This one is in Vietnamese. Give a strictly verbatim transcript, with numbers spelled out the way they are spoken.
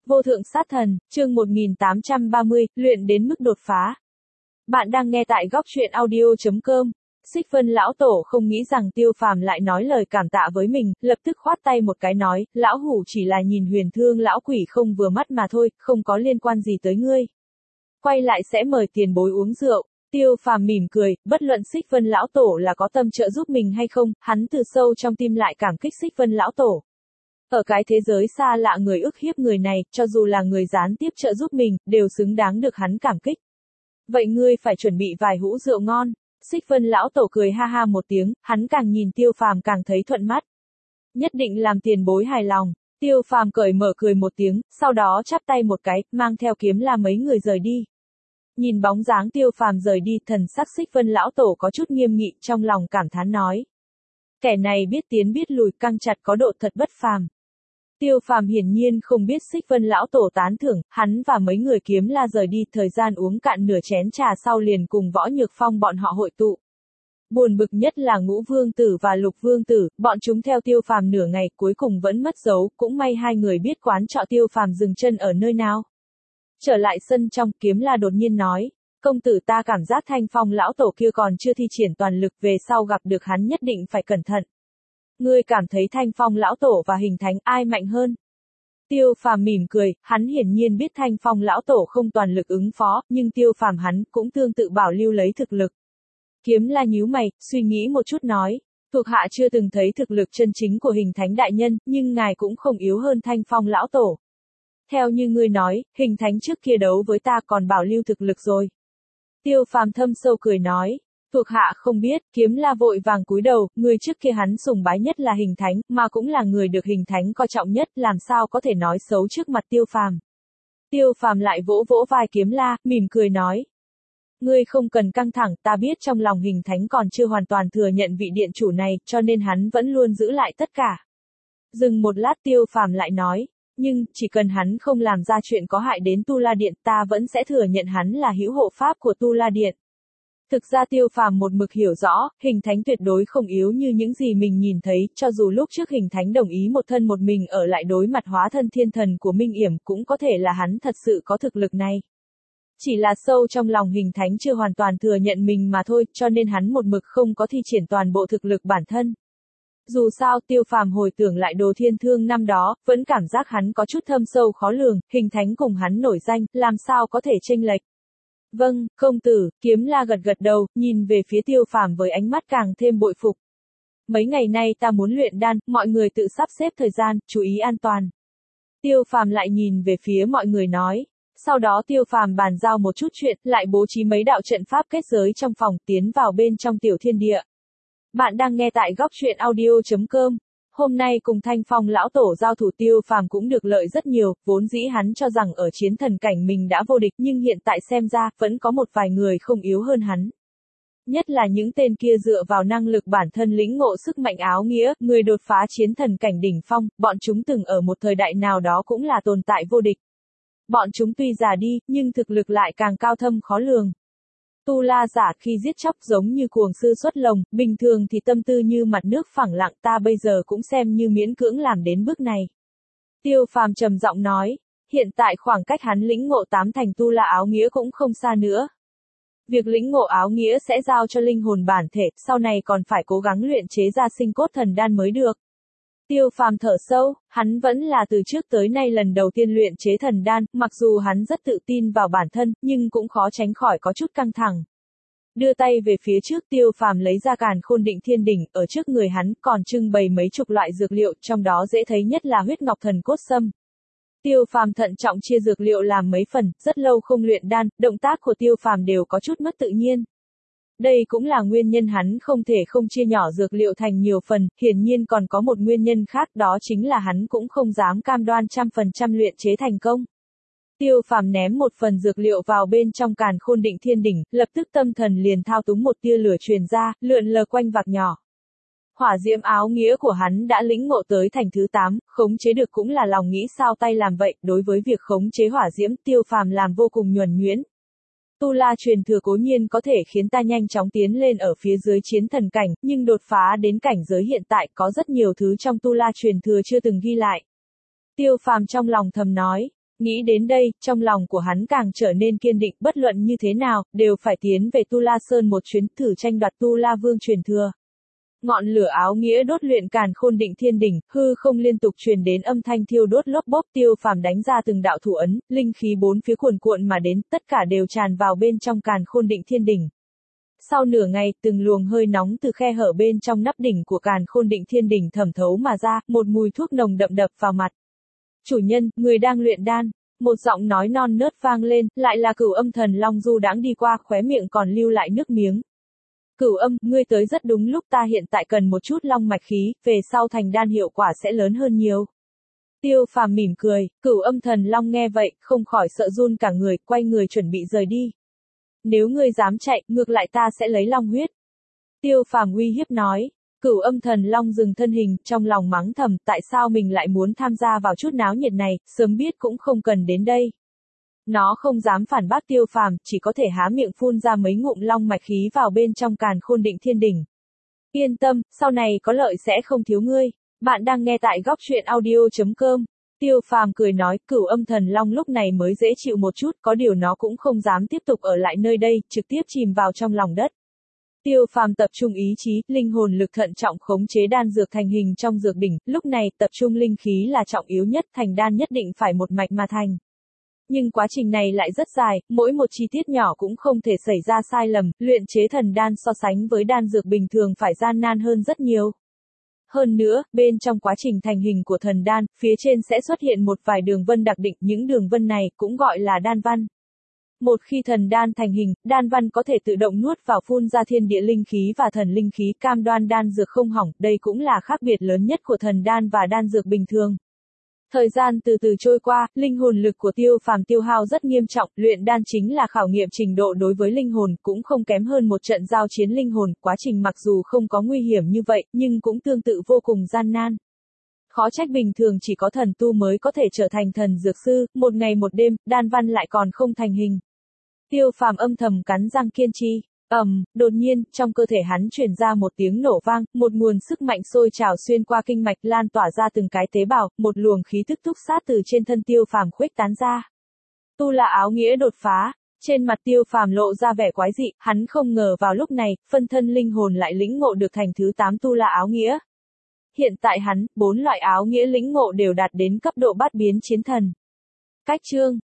Vô thượng sát thần, chương một nghìn tám trăm ba mươi, luyện đến mức đột phá. Bạn đang nghe tại góc truyện audio chấm com. Xích Vân lão tổ không nghĩ rằng Tiêu Phàm lại nói lời cảm tạ với mình, lập tức khoát tay một cái nói, lão hủ chỉ là nhìn Huyền Thương lão quỷ không vừa mắt mà thôi, không có liên quan gì tới ngươi. Quay lại sẽ mời tiền bối uống rượu. Tiêu Phàm mỉm cười, bất luận Xích Vân lão tổ là có tâm trợ giúp mình hay không, hắn từ sâu trong tim lại cảm kích Xích Vân lão tổ. Ở cái thế giới xa lạ người ức hiếp người này, cho dù là người gián tiếp trợ giúp mình, đều xứng đáng được hắn cảm kích. Vậy ngươi phải chuẩn bị vài hũ rượu ngon. Xích Vân lão tổ cười ha ha một tiếng, hắn càng nhìn Tiêu Phàm càng thấy thuận mắt. Nhất định làm tiền bối hài lòng. Tiêu Phàm cởi mở cười một tiếng, sau đó chắp tay một cái, mang theo kiếm la mấy người rời đi. Nhìn bóng dáng Tiêu Phàm rời đi, thần sắc Xích Vân lão tổ có chút nghiêm nghị, trong lòng cảm thán nói: kẻ này biết tiến biết lùi, căng chặt có độ thật bất phàm. Tiêu Phàm hiển nhiên không biết Xích Vân lão tổ tán thưởng, hắn và mấy người kiếm la rời đi, thời gian uống cạn nửa chén trà sau liền cùng Võ Nhược Phong bọn họ hội tụ. Buồn bực nhất là Ngũ Vương Tử và Lục Vương Tử, bọn chúng theo Tiêu Phàm nửa ngày, cuối cùng vẫn mất dấu, cũng may hai người biết quán trọ Tiêu Phàm dừng chân ở nơi nào. Trở lại sân trong, kiếm la đột nhiên nói: công tử, ta cảm giác Thanh Phong lão tổ kia còn chưa thi triển toàn lực, về sau gặp được hắn nhất định phải cẩn thận. Ngươi cảm thấy Thanh Phong lão tổ và Hình Thánh ai mạnh hơn? Tiêu Phàm mỉm cười, hắn hiển nhiên biết Thanh Phong lão tổ không toàn lực ứng phó, nhưng Tiêu Phàm hắn cũng tương tự bảo lưu lấy thực lực. Kiếm la nhíu mày, suy nghĩ một chút nói: thuộc hạ chưa từng thấy thực lực chân chính của Hình Thánh đại nhân, nhưng ngài cũng không yếu hơn Thanh Phong lão tổ. Theo như ngươi nói, Hình Thánh trước kia đấu với ta còn bảo lưu thực lực rồi. Tiêu Phàm thâm sâu cười nói: thuộc hạ không biết. Kiếm la vội vàng cúi đầu, người trước kia hắn sùng bái nhất là Hình Thánh, mà cũng là người được Hình Thánh coi trọng nhất, làm sao có thể nói xấu trước mặt Tiêu Phàm. Tiêu Phàm lại vỗ vỗ vai kiếm la, mỉm cười nói: ngươi không cần căng thẳng, ta biết trong lòng Hình Thánh còn chưa hoàn toàn thừa nhận vị điện chủ này, cho nên hắn vẫn luôn giữ lại tất cả. Dừng một lát, Tiêu Phàm lại nói: nhưng, chỉ cần hắn không làm ra chuyện có hại đến Tu La Điện, ta vẫn sẽ thừa nhận hắn là hữu hộ pháp của Tu La Điện. Thực ra Tiêu Phàm một mực hiểu rõ, Hình Thánh tuyệt đối không yếu như những gì mình nhìn thấy, cho dù lúc trước Hình Thánh đồng ý một thân một mình ở lại đối mặt hóa thân thiên thần của Minh Yểm, cũng có thể là hắn thật sự có thực lực này. Chỉ là sâu trong lòng Hình Thánh chưa hoàn toàn thừa nhận mình mà thôi, cho nên hắn một mực không có thi triển toàn bộ thực lực bản thân. Dù sao, Tiêu Phàm hồi tưởng lại Đồ Thiên Thương năm đó, vẫn cảm giác hắn có chút thâm sâu khó lường, Hình Thánh cùng hắn nổi danh, làm sao có thể chênh lệch. Vâng, công tử. Kiếm la gật gật đầu, nhìn về phía Tiêu Phàm với ánh mắt càng thêm bội phục. Mấy ngày nay ta muốn luyện đan, mọi người tự sắp xếp thời gian, chú ý an toàn. Tiêu Phàm lại nhìn về phía mọi người nói. Sau đó Tiêu Phàm bàn giao một chút chuyện, lại bố trí mấy đạo trận pháp kết giới trong phòng, tiến vào bên trong tiểu thiên địa. Bạn đang nghe tại góc truyện audio chấm com. Hôm nay cùng Thanh Phong lão tổ giao thủ, Tiêu Phàm cũng được lợi rất nhiều, vốn dĩ hắn cho rằng ở chiến thần cảnh mình đã vô địch, nhưng hiện tại xem ra, vẫn có một vài người không yếu hơn hắn. Nhất là những tên kia dựa vào năng lực bản thân lĩnh ngộ sức mạnh áo nghĩa, người đột phá chiến thần cảnh đỉnh phong, bọn chúng từng ở một thời đại nào đó cũng là tồn tại vô địch. Bọn chúng tuy già đi, nhưng thực lực lại càng cao thâm khó lường. Tu La giả khi giết chóc giống như cuồng sư xuất lồng, bình thường thì tâm tư như mặt nước phẳng lặng, ta bây giờ cũng xem như miễn cưỡng làm đến bước này. Tiêu Phàm trầm giọng nói, hiện tại khoảng cách hắn lĩnh ngộ tám thành Tu La áo nghĩa cũng không xa nữa. Việc lĩnh ngộ áo nghĩa sẽ giao cho linh hồn bản thể, sau này còn phải cố gắng luyện chế ra sinh cốt thần đan mới được. Tiêu Phàm thở sâu, hắn vẫn là từ trước tới nay lần đầu tiên luyện chế thần đan, mặc dù hắn rất tự tin vào bản thân, nhưng cũng khó tránh khỏi có chút căng thẳng. Đưa tay về phía trước, Tiêu Phàm lấy ra càn khôn định thiên đỉnh, ở trước người hắn còn trưng bày mấy chục loại dược liệu, trong đó dễ thấy nhất là huyết ngọc thần cốt sâm. Tiêu Phàm thận trọng chia dược liệu làm mấy phần, rất lâu không luyện đan, động tác của Tiêu Phàm đều có chút mất tự nhiên. Đây cũng là nguyên nhân hắn không thể không chia nhỏ dược liệu thành nhiều phần, hiển nhiên còn có một nguyên nhân khác, đó chính là hắn cũng không dám cam đoan trăm phần trăm luyện chế thành công. Tiêu Phàm ném một phần dược liệu vào bên trong càn khôn định thiên đỉnh, lập tức tâm thần liền thao túng một tia lửa truyền ra, lượn lờ quanh vạc nhỏ. Hỏa diễm áo nghĩa của hắn đã lĩnh ngộ tới thành thứ tám, khống chế được cũng là lòng nghĩ sao tay làm vậy, đối với việc khống chế hỏa diễm, Tiêu Phàm làm vô cùng nhuần nhuyễn. Tu La truyền thừa cố nhiên có thể khiến ta nhanh chóng tiến lên ở phía dưới chiến thần cảnh, nhưng đột phá đến cảnh giới hiện tại có rất nhiều thứ trong Tu La truyền thừa chưa từng ghi lại. Tiêu Phàm trong lòng thầm nói, Nghĩ đến đây, trong lòng của hắn càng trở nên kiên định, bất luận như thế nào, đều phải tiến về Tu La Sơn một chuyến thử tranh đoạt Tu La Vương truyền thừa. Ngọn lửa áo nghĩa đốt luyện càn khôn định thiên đỉnh, hư không liên tục truyền đến âm thanh thiêu đốt lốp bốp, Tiêu Phàm đánh ra từng đạo thủ ấn, linh khí bốn phía cuồn cuộn mà đến, tất cả đều tràn vào bên trong càn khôn định thiên đỉnh. Sau nửa ngày, từng luồng hơi nóng từ khe hở bên trong nắp đỉnh của càn khôn định thiên đỉnh thẩm thấu mà ra, một mùi thuốc nồng đậm đập vào mặt. Chủ nhân, người đang luyện đan. Một giọng nói non nớt vang lên, lại là Cửu Âm Thần Long du đãng đi qua, khóe miệng còn lưu lại nước miếng. Cửu Âm, ngươi tới rất đúng lúc, ta hiện tại cần một chút long mạch khí, về sau thành đan hiệu quả sẽ lớn hơn nhiều. Tiêu Phàm mỉm cười, Cửu Âm Thần Long nghe vậy, không khỏi sợ run cả người, quay người chuẩn bị rời đi. Nếu ngươi dám chạy, ngược lại ta sẽ lấy long huyết. Tiêu Phàm uy hiếp nói. Cửu Âm Thần Long dừng thân hình, trong lòng mắng thầm, tại sao mình lại muốn tham gia vào chút náo nhiệt này, sớm biết cũng không cần đến đây. Nó không dám phản bác Tiêu Phàm, chỉ có thể há miệng phun ra mấy ngụm long mạch khí vào bên trong càn khôn định thiên đỉnh. Yên tâm, sau này có lợi sẽ không thiếu ngươi. Bạn đang nghe tại góc truyện audio chấm com. Tiêu Phàm cười nói, Cửu Âm Thần Long lúc này mới dễ chịu một chút, có điều nó cũng không dám tiếp tục ở lại nơi đây, trực tiếp chìm vào trong lòng đất. Tiêu Phàm tập trung ý chí, linh hồn lực thận trọng khống chế đan dược thành hình trong dược đỉnh, lúc này tập trung linh khí là trọng yếu nhất, thành đan nhất định phải một mạch mà thành. Nhưng quá trình này lại rất dài, mỗi một chi tiết nhỏ cũng không thể xảy ra sai lầm, luyện chế thần đan so sánh với đan dược bình thường phải gian nan hơn rất nhiều. Hơn nữa, bên trong quá trình thành hình của thần đan, phía trên sẽ xuất hiện một vài đường vân đặc định, những đường vân này cũng gọi là đan văn. Một khi thần đan thành hình, đan văn có thể tự động nuốt vào phun ra thiên địa linh khí và thần linh khí, cam đoan đan dược không hỏng, đây cũng là khác biệt lớn nhất của thần đan và đan dược bình thường. Thời gian từ từ trôi qua, linh hồn lực của Tiêu Phàm tiêu hao rất nghiêm trọng, luyện đan chính là khảo nghiệm trình độ đối với linh hồn, cũng không kém hơn một trận giao chiến linh hồn, quá trình mặc dù không có nguy hiểm như vậy, nhưng cũng tương tự vô cùng gian nan. Khó trách bình thường chỉ có thần tu mới có thể trở thành thần dược sư, một ngày một đêm, đan văn lại còn không thành hình. Tiêu Phàm âm thầm cắn răng kiên trì. Ầm, um, đột nhiên, trong cơ thể hắn truyền ra một tiếng nổ vang, một nguồn sức mạnh sôi trào xuyên qua kinh mạch lan tỏa ra từng cái tế bào, một luồng khí tức túc sát từ trên thân Tiêu Phàm khuếch tán ra. Tu La áo nghĩa đột phá, trên mặt Tiêu Phàm lộ ra vẻ quái dị, hắn không ngờ vào lúc này, phân thân linh hồn lại lĩnh ngộ được thành thứ tám Tu La áo nghĩa. Hiện tại hắn, bốn loại áo nghĩa lĩnh ngộ đều đạt đến cấp độ bát biến chiến thần. Cách chương